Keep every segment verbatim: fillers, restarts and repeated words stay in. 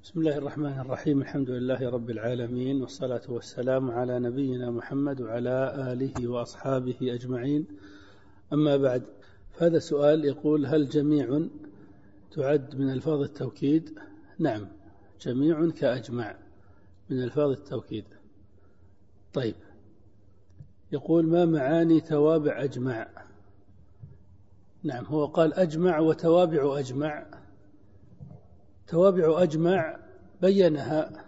بسم الله الرحمن الرحيم. الحمد لله رب العالمين، والصلاة والسلام على نبينا محمد وعلى آله وأصحابه أجمعين. أما بعد، فهذا سؤال يقول: هل جميع تعد من ألفاظ التوكيد؟ نعم، جميع كأجمع من ألفاظ التوكيد. طيب، يقول: ما معاني توابع أجمع؟ نعم، هو قال أجمع وتوابع أجمع. توابع أجمع بينها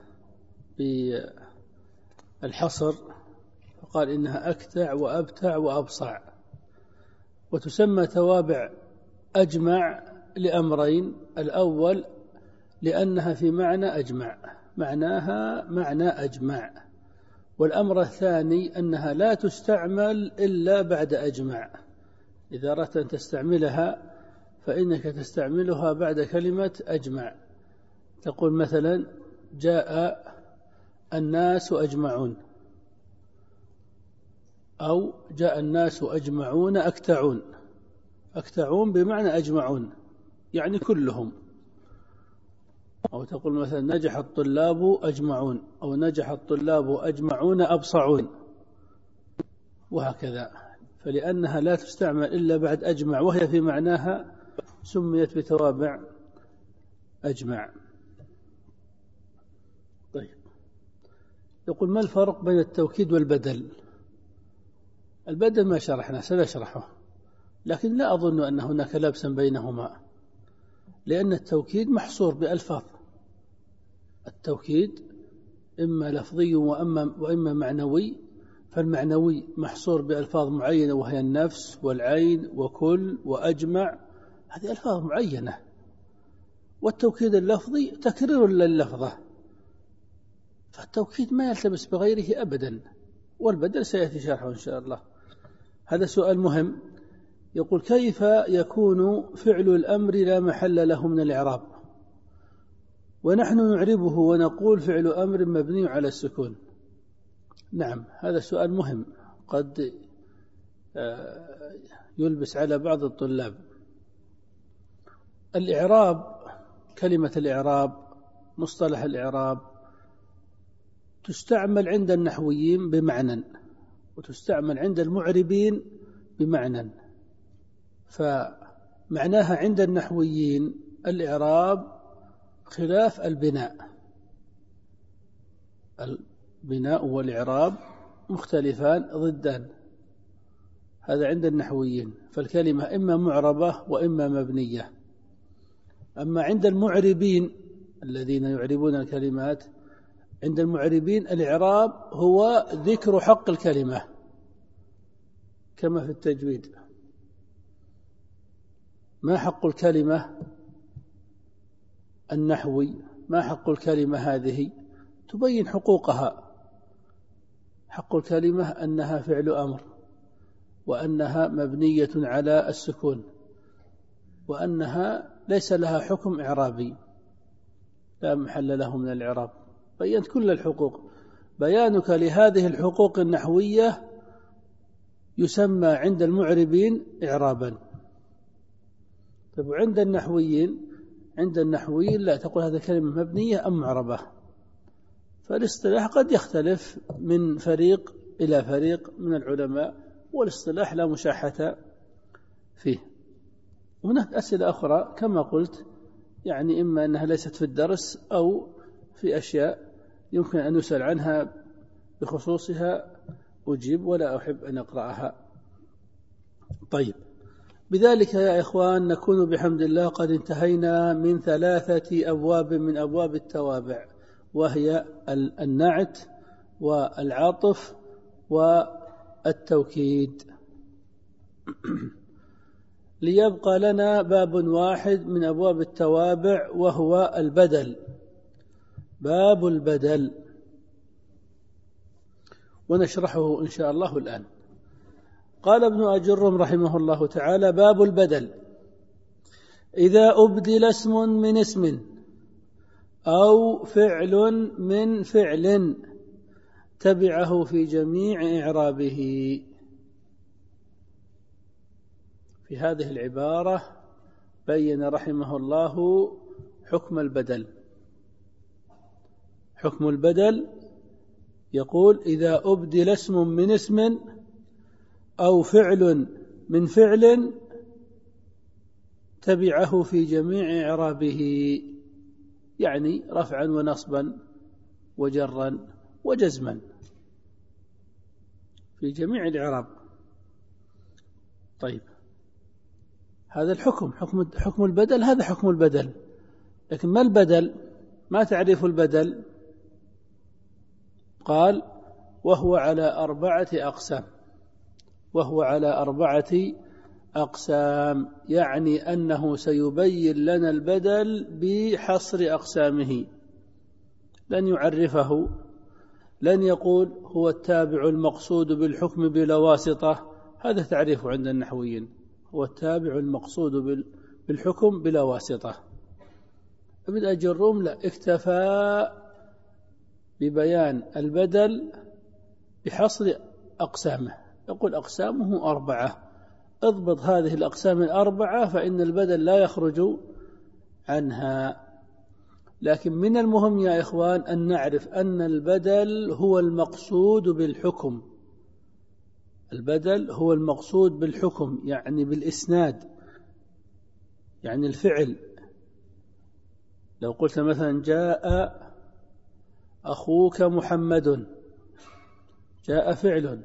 بالحصر، فقال إنها أكتع وأبتع وأبصع. وتسمى توابع أجمع لأمرين: الأول لأنها في معنى أجمع، معناها معنى أجمع. والأمر الثاني أنها لا تستعمل إلا بعد أجمع. إذا أردت أن تستعملها فإنك تستعملها بعد كلمة أجمع. تقول مثلا: جاء الناس أجمعون، أو جاء الناس أجمعون أكتعون. أكتعون بمعنى أجمعون، يعني كلهم. أو تقول مثلا: نجح الطلاب أجمعون، أو نجح الطلاب أجمعون أبصعون، وهكذا. فلأنها لا تستعمل إلا بعد أجمع وهي في معناها سميت بتوابع أجمع. طيب، يقول: ما الفرق بين التوكيد والبدل؟ البدل ما شرحنا، سنشرحه، لكن لا أظن أن هناك لبسا بينهما، لأن التوكيد محصور بألفاظ. التوكيد إما لفظي وإما, وإما معنوي، فالمعنوي محصور بألفاظ معينة وهي النفس والعين وكل وأجمع، هذه ألفاظ معينة. والتوكيد اللفظي تكرير لللفظة، فالتوكيد ما يلتبس بغيره أبدا، والبدل سيأتي شرحه إن شاء الله. هذا سؤال مهم. يقول: كيف يكون فعل الأمر لا محل له من الإعراب ونحن نعربه ونقول فعل أمر مبني على السكون؟ نعم، هذا سؤال مهم، قد يلبس على بعض الطلاب. الإعراب، كلمة الإعراب، مصطلح الإعراب، تستعمل عند النحويين بمعنى، وتستعمل عند المعربين بمعنى. فمعناها عند النحويين الإعراب خلاف البناء. البناء والإعراب مختلفان ضدان، هذا عند النحويين، فالكلمة إما معربة وإما مبنية. أما عند المعربين الذين يعربون الكلمات، عند المعربين الإعراب هو ذكر حق الكلمة، كما في التجويد: ما حق الكلمة النحوي، ما حق الكلمة هذه، تبين حقوقها. حق الكلمة أنها فعل أمر، وأنها مبنية على السكون، وأنها ليس لها حكم إعرابي، لا محل له من الإعراب. بيّنت كل الحقوق. بيانك لهذه الحقوق النحوية يسمى عند المعربين إعرابا. طيب، وعند النحويين، عند النحويين لا، تقول هذه كلمة مبنية أم معربة. فالاصطلاح قد يختلف من فريق إلى فريق من العلماء، والاصطلاح لا مشاحة فيه. هناك أسئلة أخرى كما قلت، يعني إما أنها ليست في الدرس أو في أشياء يمكن أن يسأل عنها بخصوصها أجيب، ولا أحب أن أقرأها. طيب، بذلك يا إخوان نكون بحمد الله قد انتهينا من ثلاثة أبواب من أبواب التوابع، وهي النعت والعطف والتوكيد. ليبقى لنا باب واحد من أبواب التوابع، وهو البدل، باب البدل، ونشرحه إن شاء الله الآن. قال ابن أجرم رحمه الله تعالى: باب البدل: إذا أبدل اسم من اسم أو فعل من فعل تبعه في جميع إعرابه. في هذه العبارة بين رحمه الله حكم البدل، حكم البدل يقول إذا أبدل اسم من اسم أو فعل من فعل تبعه في جميع إعرابه، يعني رفعا ونصبا وجرا وجزما في جميع الإعراب. طيب هذا الحكم حكم حكم البدل، هذا حكم البدل. لكن ما البدل؟ ما تعريف البدل؟ قال وهو على أربعة أقسام، وهو على أربعة أقسام، يعني أنه سيبين لنا البدل بحصر أقسامه، لن يعرفه، لن يقول هو التابع المقصود بالحكم بلا واسطة، هذا تعريفه عند النحويين، هو التابع المقصود بالحكم بلا واسطة. ابن الجروم لا، اكتفى ببيان البدل بحصر أقسامه، يقول أقسامه أربعة، اضبط هذه الأقسام الأربعة فإن البدل لا يخرج عنها. لكن من المهم يا إخوان أن نعرف أن البدل هو المقصود بالحكم، البدل هو المقصود بالحكم، يعني بالإسناد، يعني الفعل. لو قلت مثلا جاء أخوك محمد، جاء فعل،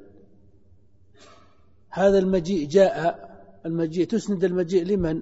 هذا المجيء جاء، المجيء تسند المجيء لمن؟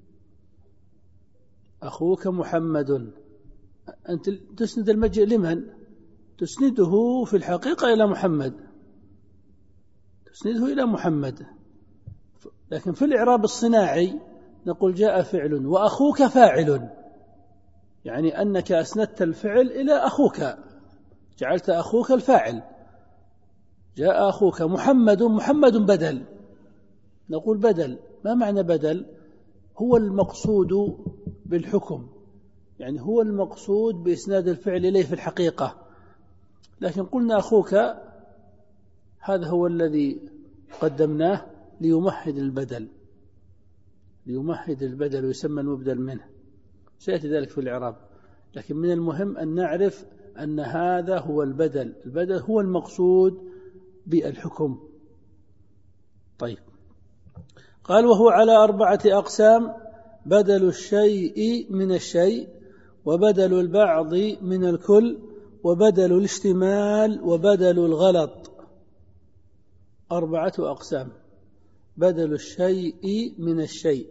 أخوك محمد، أنت تسند المجيء لمن؟ تسنده في الحقيقة إلى محمد، تسنده إلى محمد. لكن في الإعراب الصناعي نقول جاء فعل وأخوك فاعل، يعني أنك أسندت الفعل إلى أخوك، جعلت أخوك الفاعل. جاء أخوك محمد، محمد بدل، نقول بدل. ما معنى بدل؟ هو المقصود بالحكم، يعني هو المقصود بإسناد الفعل إليه في الحقيقة. لكن قلنا أخوك، هذا هو الذي قدمناه ليمهد البدل، ليمهد البدل ويسمى المبدل منه، سيأتي ذلك في الإعراب. لكن من المهم أن نعرف أن هذا هو البدل، البدل هو المقصود بالحكم. طيب قال وهو على أربعة أقسام: بدل الشيء من الشيء، وبدل البعض من الكل، وبدل الاشتمال، وبدل الغلط. أربعة أقسام: بدل الشيء من الشيء،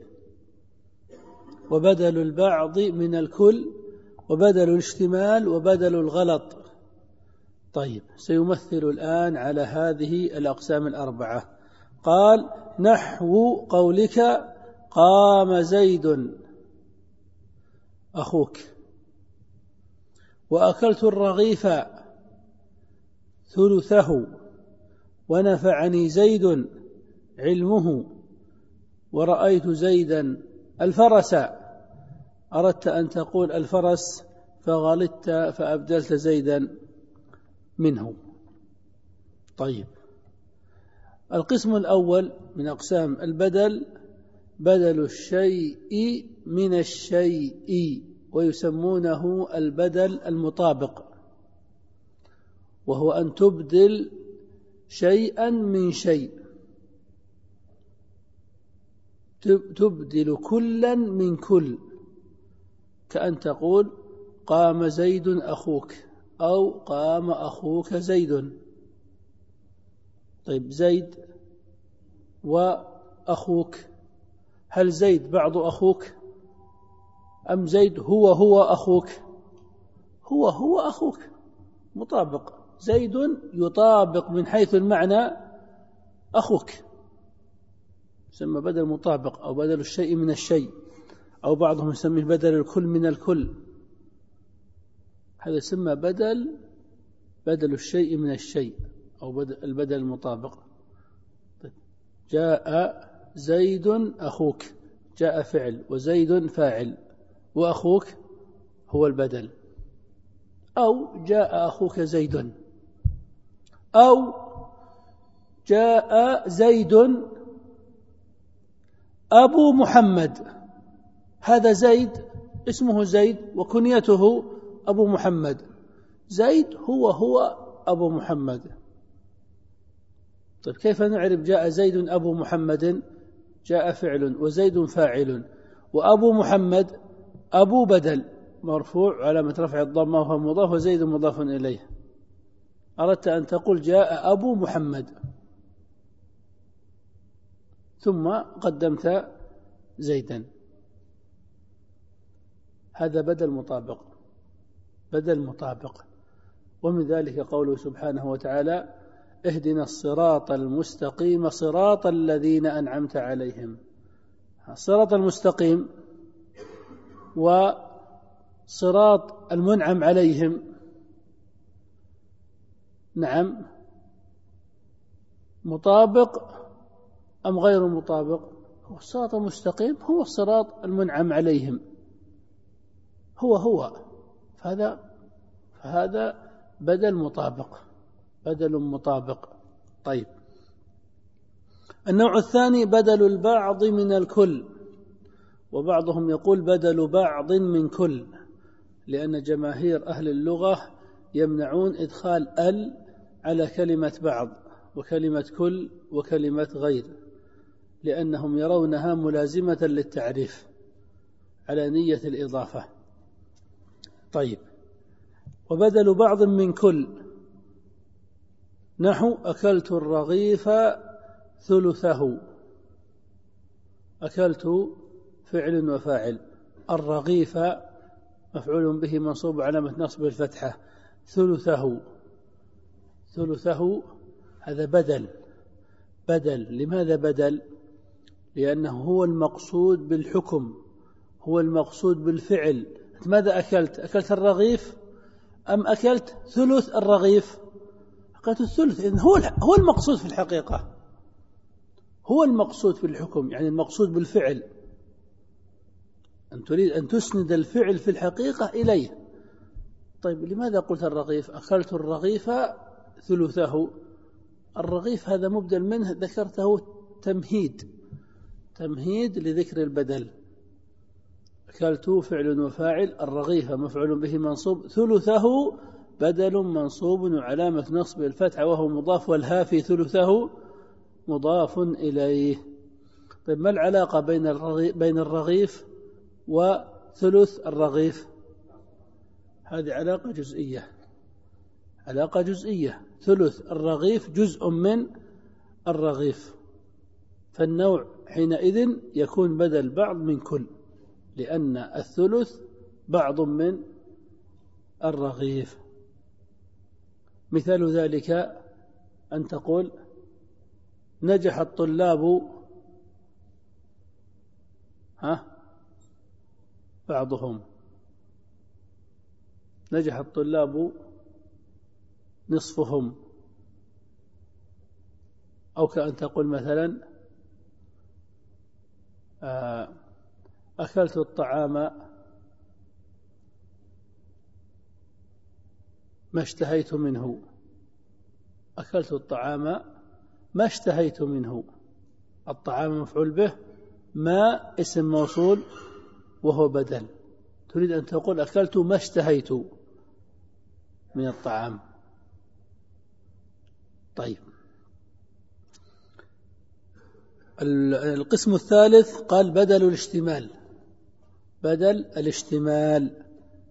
وبدل البعض من الكل، وبدل الاشتمال، وبدل الغلط. طيب سيمثل الآن على هذه الأقسام الأربعة. قال: نحو قولك قام زيد أخوك، وأكلت الرغيف ثلثه، ونفعني زيد علمه، ورأيت زيدا الفرس. أردت أن تقول الفرس فغلطت فأبدلت زيدا منه. طيب القسم الأول من أقسام البدل: بدل الشيء من الشيء، ويسمونه البدل المطابق، وهو أن تبدل شيئا من شيء، تبدل كلا من كل، كأن تقول قام زيد أخوك، أو قام أخوك زيد. طيب زيد وأخوك، هل زيد بعض أخوك أم زيد هو هو أخوك؟ هو هو أخوك، مطابق. زيد يطابق من حيث المعنى أخوك، يسمى بدل مطابق، أو بدل الشيء من الشيء، أو بعضهم يسميه بدل الكل من الكل، هذا يسمى بدل بدل الشيء من الشيء، أو بدل البدل المطابق. طيب. جاء زيد أخوك، جاء فعل وزيد فاعل، وأخوك هو البدل. أو جاء أخوك زيد، أو جاء زيد أبو محمد، هذا زيد اسمه زيد وكنيته أبو محمد، زيد هو هو أبو محمد. طيب كيف نعرف جاء زيد أبو محمد؟ جاء فعل وزيد فاعل وأبو محمد أبو بدل مرفوع علامة رفع الضمة وهو مضاف وزيد مضاف إليه. أردت أن تقول جاء أبو محمد ثم قدمت زيدا، هذا بدل مطابق، بدل مطابق. ومن ذلك قوله سبحانه وتعالى اهدنا الصراط المستقيم صراط الذين أنعمت عليهم. الصراط المستقيم وصراط المنعم عليهم نعم مطابق أم غير مطابق؟ الصراط المستقيم هو الصراط المنعم عليهم، هو هو، فهذا فهذا بدل مطابق، بدل مطابق. طيب النوع الثاني بدل البعض من الكل، وبعضهم يقول بدل بعض من كل، لأن جماهير أهل اللغة يمنعون إدخال ال على كلمة بعض وكلمة كل وكلمة غير، لأنهم يرونها ملازمة للتعريف على نية الإضافة. طيب وبدل بعض من كل نحو أكلت الرغيف ثلثه. أكلت فعل وفاعل، الرغيف مفعول به منصوب علامة نصب الفتحة، ثلثه ثلثه هذا بدل، بدل. لماذا بدل؟ لأنه هو المقصود بالحكم، هو المقصود بالفعل. ماذا أكلت؟ أكلت الرغيف أم أكلت ثلث الرغيف؟ أكلت الثلث، إذن هو هو المقصود في الحقيقة، هو المقصود في الحكم، يعني المقصود بالفعل. أن تريد أن تسند الفعل في الحقيقة إليه. طيب لماذا قلت الرغيف؟ أكلت الرغيف ثلثه، الرغيف هذا مبدل منه ذكرته تمهيد، تمهيد لذكر البدل. أكلت فعل وفاعل، الرغيف مفعول به منصوب، ثلثه بدل منصوب وعلامة نصب الفتحة وهو مضاف، والهافي ثلثه مضاف إليه. طيب ما العلاقة بين الرغيف, بين الرغيف وثلث الرغيف؟ هذه علاقة جزئية، علاقة جزئية. ثلث الرغيف جزء من الرغيف، فالنوع حينئذ يكون بدل بعض من كل، لأن الثلث بعض من الرغيف. مثال ذلك أن تقول نجح الطلاب ها بعضهم، نجح الطلاب نصفهم. أو كأن تقول مثلا أكلت الطعام ما اشتهيت منه، أكلت الطعام ما اشتهيت منه. الطعام مفعول به، ما اسم موصول وهو بدل. تريد أن تقول أكلت ما اشتهيت من الطعام. طيب القسم الثالث قال بدل الاشتمال، بدل الاشتمال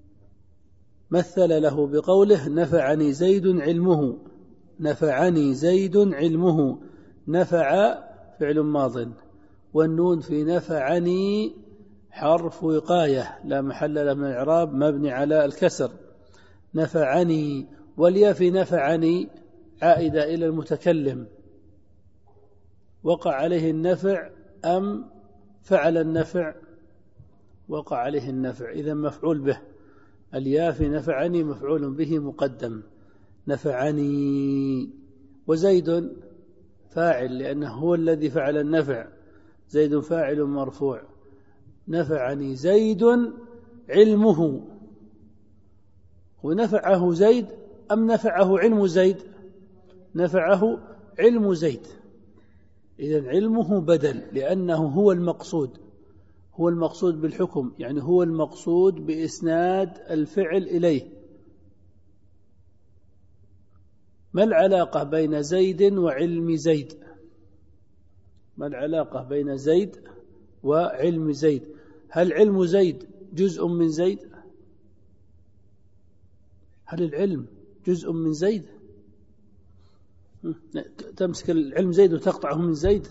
مثل له بقوله نفعني زيد علمه، نفعني زيد علمه. نفع فعل ماض، والنون في نفعني حرف وقاية لا محل له من الإعراب، مبني على الكسر. نفعني، والياء في نفعني عائدة إلى المتكلم، وقع عليه النفع أم فعل النفع؟ وقع عليه النفع، إذا مفعول به. الياء في نفعني مفعول به مقدم، نفعني. وزيد فاعل لأنه هو الذي فعل النفع، زيد فاعل مرفوع. نفعني زيد علمه، ونفعه زيد أم نفعه علم زيد؟ نفعه علم زيد. إذن علمه بدل، لأنه هو المقصود، هو المقصود بالحكم، يعني هو المقصود بإسناد الفعل إليه. ما العلاقة بين زيد وعلم زيد؟ ما العلاقة بين زيد وعلم زيد؟ هل علم زيد جزء من زيد؟ هل العلم جزء من زيد؟ تمسك العلم زيد وتقطعه من زيد؟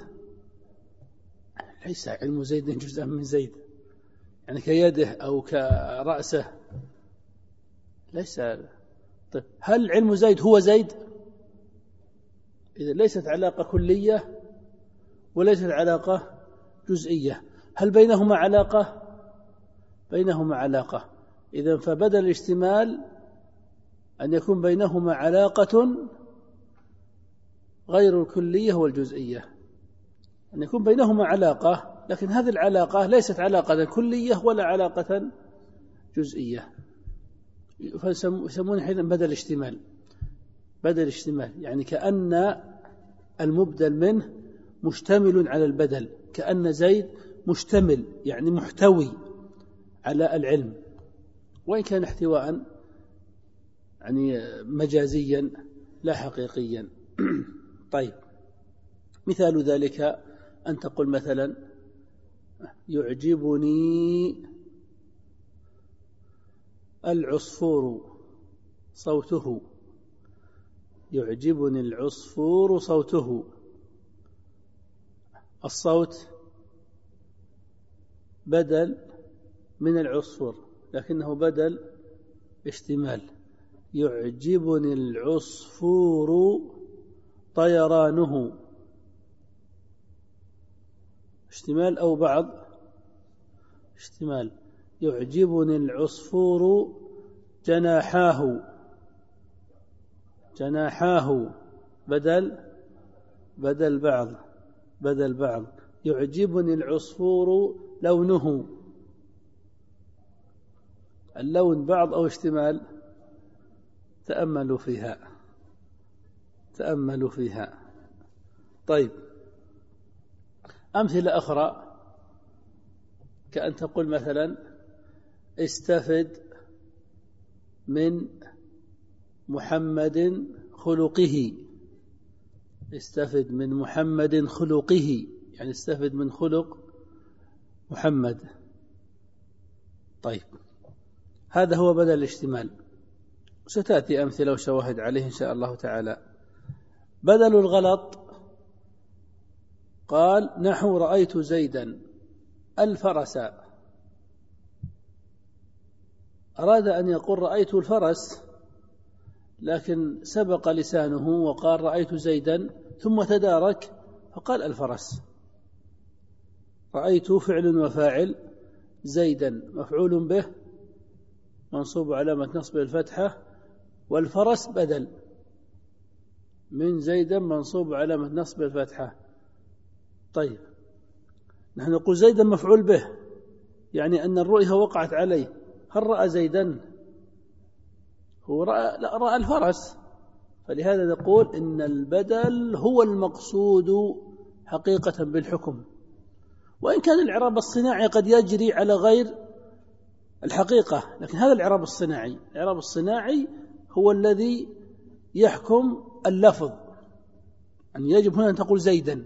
ليس علم زيد جزءا من زيد، يعني كيده أو كرأسه، ليس. طيب هل علم زيد هو زيد؟ إذا ليست علاقة كلية وليست علاقة جزئية. هل بينهما علاقة؟ بينهما علاقة. إذا فبدل الاشتمال أن يكون بينهما علاقة غير الكلية والجزئية، أن يكون بينهما علاقة، لكن هذه العلاقة ليست علاقة كلية ولا علاقة جزئية، فيسمونه حينئذ بدل اشتمال. بدل اشتمال يعني كأن المبدل منه مشتمل على البدل، كأن زيد مشتمل يعني محتوي على العلم، وإن كان احتواء يعني مجازيا لا حقيقيا. طيب مثال ذلك أن تقول مثلا يعجبني العصفور صوته، يعجبني العصفور صوته. الصوت بدل من العصفور لكنه بدل اشتمال. يعجبني العصفور طيرانه، اشتمال أو بعض اشتمال. يعجبني العصفور جناحاه، جناحاه بدل بدل بعض بدل بعض. يعجبني العصفور لونه، اللون بعض أو اشتمال؟ تأملوا فيها تأملوا فيها. طيب أمثلة أخرى كأن تقول مثلا استفد من محمد خلقه، استفد من محمد خلقه يعني استفد من خلق محمد. طيب هذا هو بدل الاشتمال، ستأتي أمثلة وشواهد عليه إن شاء الله تعالى. بدل الغلط قال نحو رأيت زيدا الفرس، أراد أن يقول رأيت الفرس لكن سبق لسانه وقال رأيت زيدا ثم تدارك فقال الفرس. رأيت فعل وفاعل، زيدا مفعول به منصوب علامة نصبه الفتحة، والفرس بدل من زيدا منصوب علامة نصبه الفتحة. طيب نحن نقول زيدا مفعول به يعني أن الرؤية وقعت عليه. هل رأى زيدا؟ هو رأى, لا رأى الفرس. فلهذا نقول إن البدل هو المقصود حقيقة بالحكم، وإن كان الإعراب الصناعي قد يجري على غير الحقيقة، لكن هذا الإعراب الصناعي. الإعراب الصناعي هو الذي يحكم اللفظ، يعني يجب هنا أن تقول زيدا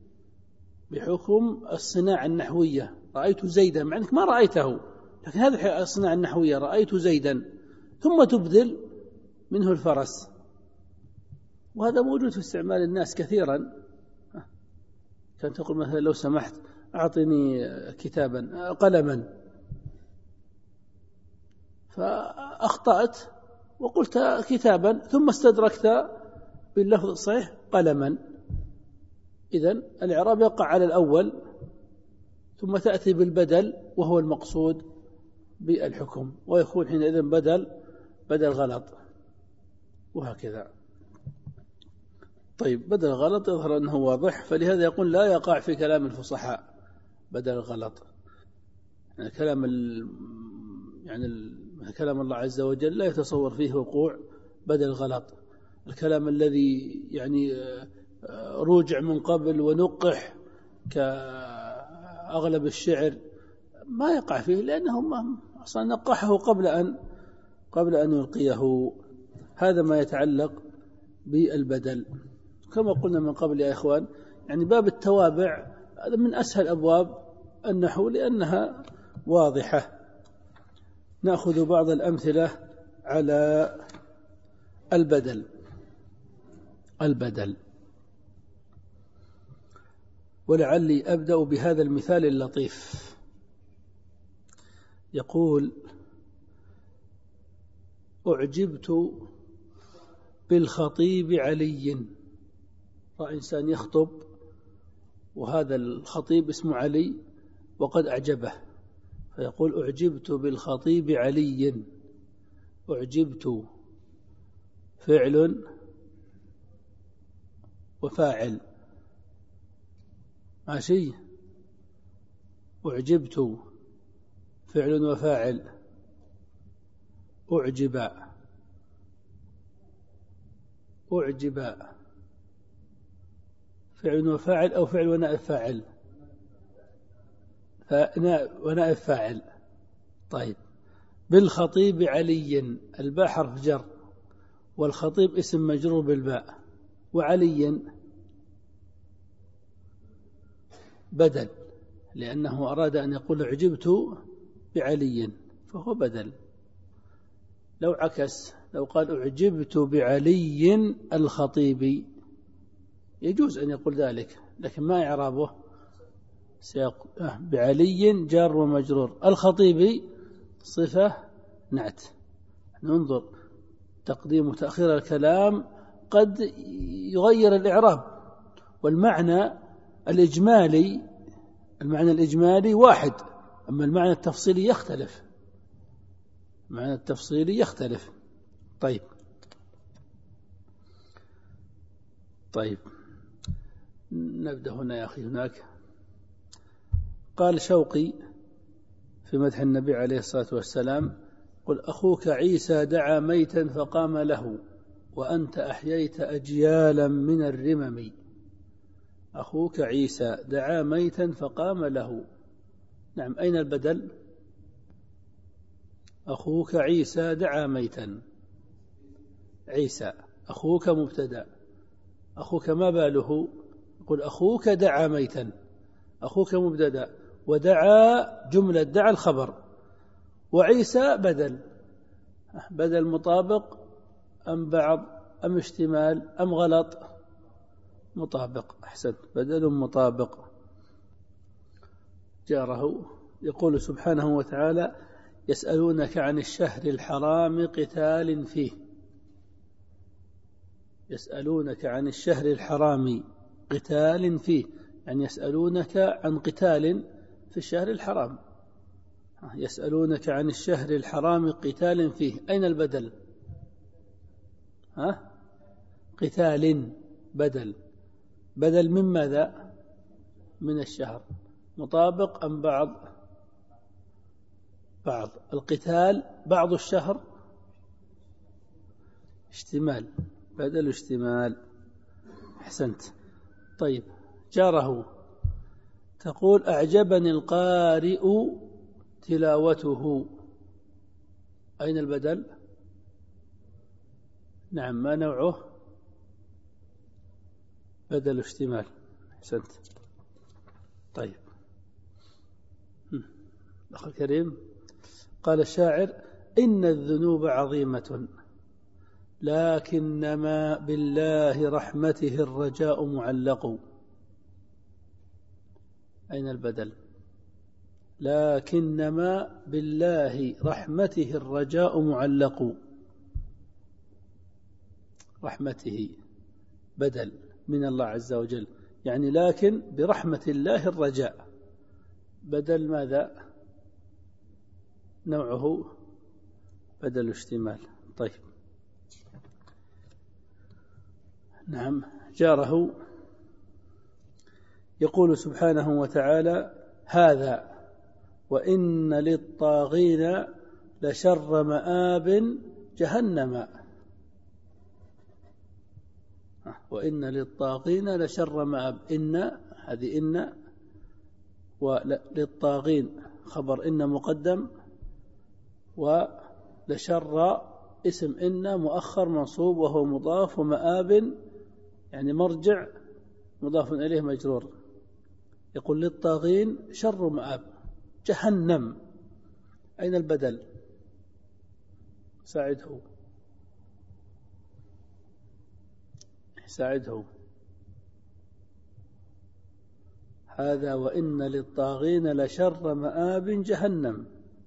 بحكم الصناعة النحوية. رأيت زيدا مع أنك ما رأيته، لكن هذه الصناعة النحوية رأيت زيدا، ثم تبدل منه الفرس. وهذا موجود في استعمال الناس كثيرا. كان تقول مثلا لو سمحت أعطني كتابا قلما، فأخطأت وقلت كتابا ثم استدركت باللفظ الصحيح قلما. إذن الإعراب يقع على الأول ثم تأتي بالبدل وهو المقصود بالحكم، ويكون حينئذ بدل بدل غلط، وهكذا. طيب بدل غلط يظهر أنه واضح، فلهذا يقول لا يقع في كلام الفصحاء بدل غلط. يعني كلام ال... يعني ال... كلام الله عز وجل لا يتصور فيه وقوع بدل غلط. الكلام الذي يعني روجع من قبل ونقح كأغلب الشعر ما يقع فيه، لأنه أصلا نقحه قبل أن قبل أن يلقيه. هذا ما يتعلق بالبدل. كما قلنا من قبل يا إخوان، يعني باب التوابع هذا من أسهل أبواب النحو لأنها واضحة. نأخذ بعض الأمثلة على البدل. البدل ولعلي أبدأ بهذا المثال اللطيف. يقول: أعجبت بالخطيب علي. رأى إنسان يخطب وهذا الخطيب اسمه علي وقد أعجبه، فيقول: أعجبت بالخطيب علي. أعجبت فعل وفاعل، ماشي. أعجبت فعل وفاعل. أعجب أعجب فعل وفاعل أو فعل ونائب فاعل؟ ونائب فاعل. طيب. بالخطيب علي، الباء حرف جر والخطيب اسم مجرور بالباء، وعلي بدل لأنه أراد أن يقول أعجبت بعلي فهو بدل. لو عكس، لو قال أعجبت بعلي الخطيب يجوز أن يقول ذلك، لكن ما إعرابه؟ بعلي جار ومجرور، الخطيب صفة نعت. ننظر تقديم وتأخير الكلام قد يغير الإعراب، والمعنى الإجمالي المعنى الإجمالي واحد، أما المعنى التفصيلي يختلف. المعنى التفصيلي يختلف. طيب طيب نبدأ هنا يا أخي. هناك قال شوقي في مدح النبي عليه الصلاة والسلام: قل أخوك عيسى دعا ميتا فقام له وأنت أحييت أجيالا من الرمم. أخوك عيسى دعا ميتا فقام له. نعم، أين البدل؟ أخوك عيسى دعا ميتا. عيسى أخوك مبتدأ، أخوك ما باله؟ قل أخوك دعا ميتا، أخوك مبتدأ، ودعا جملة دعا الخبر، وعيسى بدل. بدل مطابق أم بعض أم اشتمال أم غلط؟ مطابق. أحسن، بدل مطابق. جاره يقول سبحانه وتعالى: يسألونك عن الشهر الحرام قتال فيه. يسألونك عن الشهر الحرام قتال فيه، يعني يسألونك عن قتال في الشهر الحرام. يسألونك عن الشهر الحرام قتال فيه، أين البدل؟ ها؟ قتال بدل. بدل من ماذا؟ من الشهر. مطابق أم بعض؟ بعض. القتال بعض الشهر، اشتمال، بدل اشتمال. أحسنت. طيب، جاره تقول: أعجبني القارئ تلاوته. أين البدل؟ نعم، ما نوعه؟ بدل اشتمال. أحسنت. طيب. أخي الكريم، قال الشاعر: إن الذنوب عظيمة لكنما بالله رحمته الرجاء معلق. أين البدل؟ لكنما بالله رحمته الرجاء معلق. رحمته بدل من الله عز وجل، يعني لكن برحمة الله الرجاء. بدل ماذا؟ نوعه بدل اشتمال. طيب. نعم، جاره يقول سبحانه وتعالى: هذا وإن للطاغين لشر مآب جهنم. وإن للطاغين لشر مآب. إن هذه إن، وللطاغين خبر إن مقدم، ولشر اسم إن مؤخر منصوب وهو مضاف، ومآب يعني مرجع مضاف إليه مجرور. يقول للطاغين شر مآب جهنم. أين البدل؟ ساعده ساعده. هذا وإن للطاغين لشر مآب جهنم.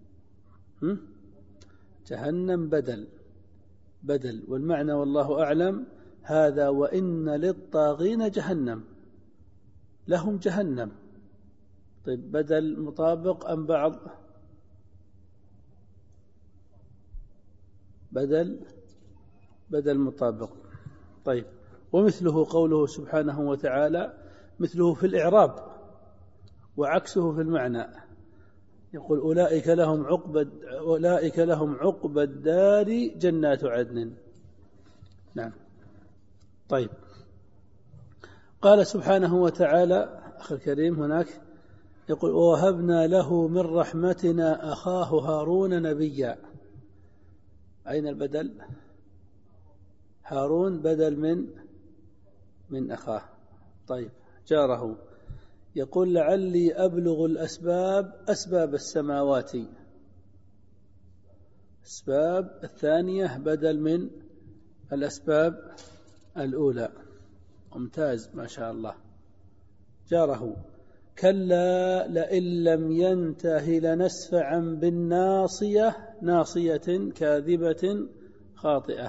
جهنم بدل بدل والمعنى والله أعلم. هذا وإن للطاغين جهنم، لهم جهنم. طيب بدل مطابق أم بعض؟ بدل بدل مطابق. طيب ومثله قوله سبحانه وتعالى، مثله في الإعراب وعكسه في المعنى. يقول أولئك لهم عقبى أولئك لهم عقبى الدار جنات عدن. نعم. طيب قال سبحانه وتعالى أخي الكريم هناك يقول ووهبنا له من رحمتنا أخاه هارون نبيا. أين البدل؟ هارون بدل من من أخاه. طيب جاره. يقول لعلي أبلغ الأسباب أسباب السماوات. أسباب الثانية بدل من الأسباب الأولى. ممتاز ما شاء الله. جاره كلا لئن لم ينته لنسفعا بالناصية ناصية كاذبة خاطئة.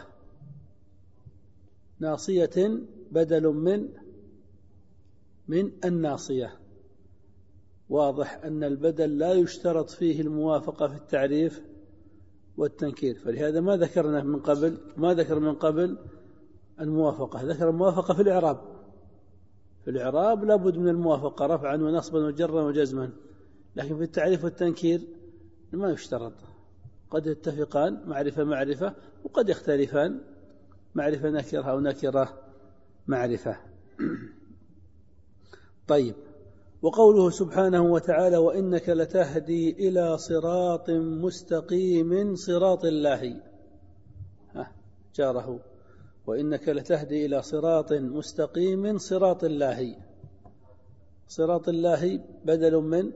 ناصية بدل من من الناصية. واضح أن البدل لا يشترط فيه الموافقة في التعريف والتنكير، فلهذا ما ذكرنا من قبل ما ذكر من قبل الموافقة، ذكر الموافقة في الإعراب. في الإعراب لابد من الموافقة رفعا ونصبا وجرا وجزما، لكن في التعريف والتنكير ما يشترط. قد يتفقان معرفة معرفة، وقد يختلفان معرفة نكرة أو نكرة معرفة. طيب وقوله سبحانه وتعالى وإنك لتهدي إلى صراط مستقيم صراط الله. ها جاره وإنك لتهدي إلى صراط مستقيم صراط الله. صراط الله بدل من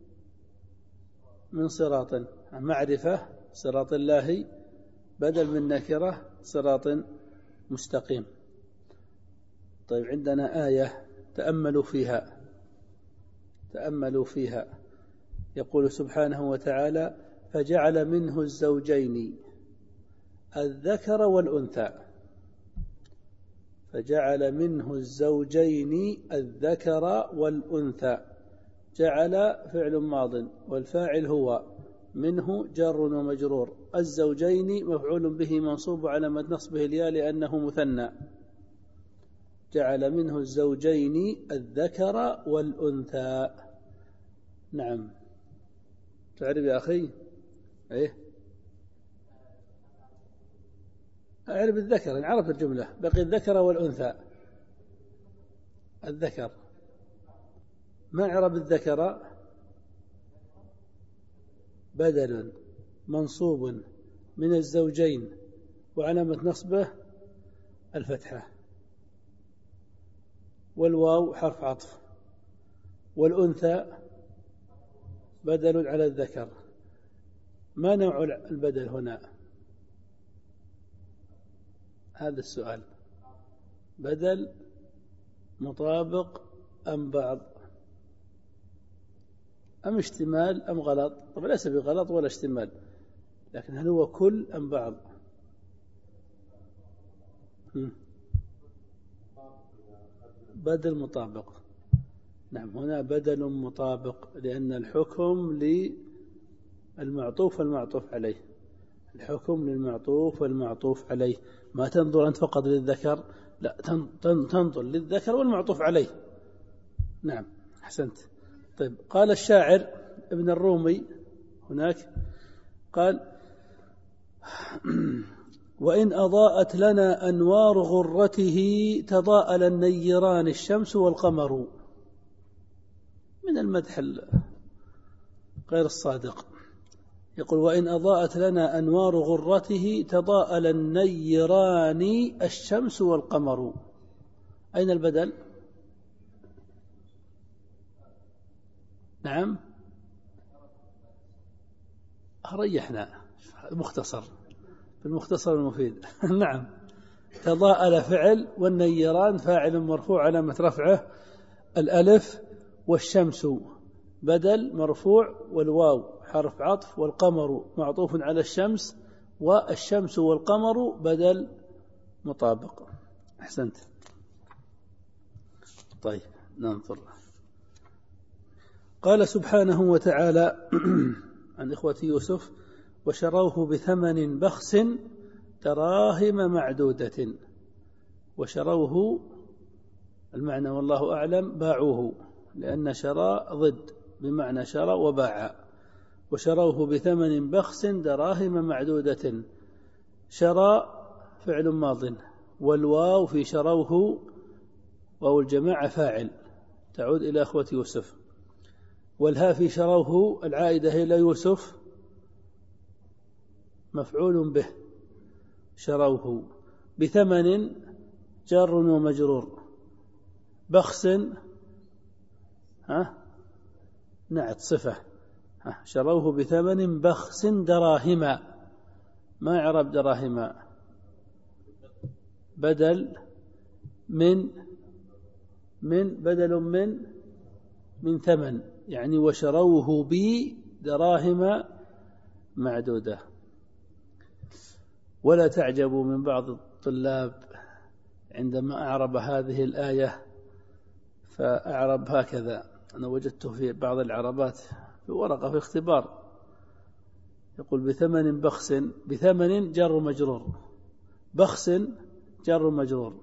من صراط معرفة. صراط الله بدل من نكرة صراط مستقيم. طيب عندنا آية تأملوا فيها تأملوا فيها يقول سبحانه وتعالى فجعل منه الزوجين الذكر والأنثى. فجعل منه الزوجين الذكر والأنثى. جعل فعل ماض والفاعل هو منه جار ومجرور. الزوجين مفعول به منصوب علامة نصبه الياء لأنه مثنى. جعل منه الزوجين الذكر والأنثى. نعم تعرف يا أخي إيه أعرف الذكر إن عرف الجملة بقي الذكر والأنثى. الذكر ما عرب الذكر بدل منصوب من الزوجين وعلامة نصبه الفتحة، والواو حرف عطف، والأنثى بدل على الذكر. ما نوع البدل هنا؟ هذا السؤال. بدل مطابق أم بعض أم اشتمال أم غلط؟ طبعا ليس بغلط ولا اشتمال، لكن هل هو كل أم بعض؟ بدل مطابق. نعم هنا بدل مطابق لأن الحكم للمعطوف والمعطوف عليه. الحكم للمعطوف والمعطوف عليه. ما تنظر أنت فقط للذكر، لا تنظر للذكر والمعطوف عليه. نعم أحسنت. طيب قال الشاعر ابن الرومي هناك قال وإن أضاءت لنا أنوار غرته تضاءل النيران الشمس والقمر. من المدح غير الصادق. يقول وإن أضاءت لنا أنوار غرته تضاءل النيران الشمس والقمر. أين البدل؟ نعم ريحنا مختصر في المختصر المفيد. نعم تضاءل فعل والنيران فاعل مرفوع علامة رفعه الألف، والشمس بدل مرفوع والواو حرف عطف، والقمر معطوف على الشمس، والشمس والقمر بدل مطابق. أحسنت. طيب ننظر. قال سبحانه وتعالى عن إخوة يوسف وشروه بثمن بخس دراهم معدودة. وشروه المعنى والله أعلم باعوه، لأن شراء ضد بمعنى شرى وباع. وشروه بثمن بخس دراهم معدودة. شرى فعل ماض، والواو في شروه واو الجماعة فاعل تعود إلى أخوة يوسف، والها في شروه العائدة إلى يوسف مفعول به. شروه بثمن جار ومجرور، بخس ها نعت صفة. ها شروه بثمن بخس دراهم. ما إعراب دراهم؟ بدل من من بدل من من ثمن، يعني وشروه بدراهم معدودة. ولا تعجبوا من بعض الطلاب عندما أعرب هذه الآية فأعرب هكذا. أنا وجدته في بعض العربات في ورقة في اختبار يقول بثمن بخس، بثمن جر مجرور، بخس جر مجرور.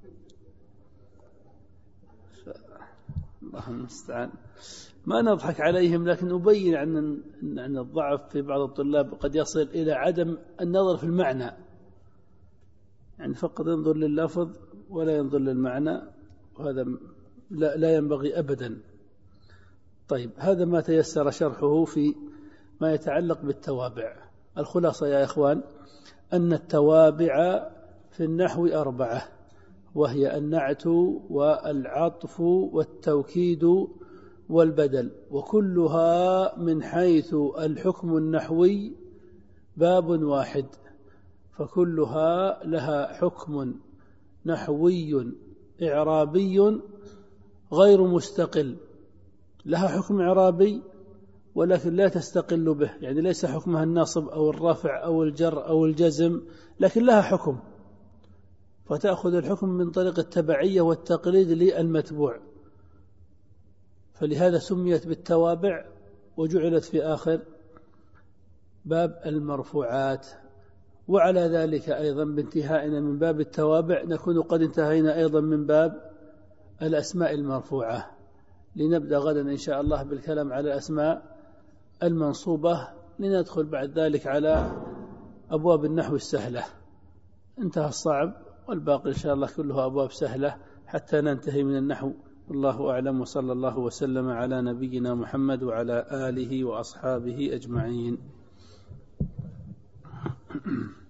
الله المستعان. ما نضحك عليهم، لكن نبين عن أن الضعف في بعض الطلاب قد يصل إلى عدم النظر في المعنى، يعني فقط ينظر لللفظ ولا ينظر للمعنى، وهذا لا, لا ينبغي أبدا. طيب هذا ما تيسر شرحه في ما يتعلق بالتوابع. الخلاصة يا إخوان أن التوابع في النحو أربعة، وهي النعت والعطف والتوكيد والبدل، وكلها من حيث الحكم النحوي باب واحد، فكلها لها حكم نحوي إعرابي غير مستقل. لها حكم إعرابي ولكن لا تستقل به، يعني ليس حكمها النصب أو الرفع أو الجر أو الجزم، لكن لها حكم، فتأخذ الحكم من طريق التبعية والتقليد للمتبوع. فلهذا سميت بالتوابع وجعلت في آخر باب المرفوعات. وعلى ذلك أيضا بانتهائنا من باب التوابع نكون قد انتهينا أيضا من باب الأسماء المرفوعة، لنبدأ غدا إن شاء الله بالكلام على الأسماء المنصوبة، لندخل بعد ذلك على أبواب النحو السهلة. انتهى الصعب والباقي إن شاء الله كله أبواب سهلة حتى ننتهي من النحو. والله أعلم، وصلى الله وسلم على نبينا محمد وعلى آله وأصحابه أجمعين.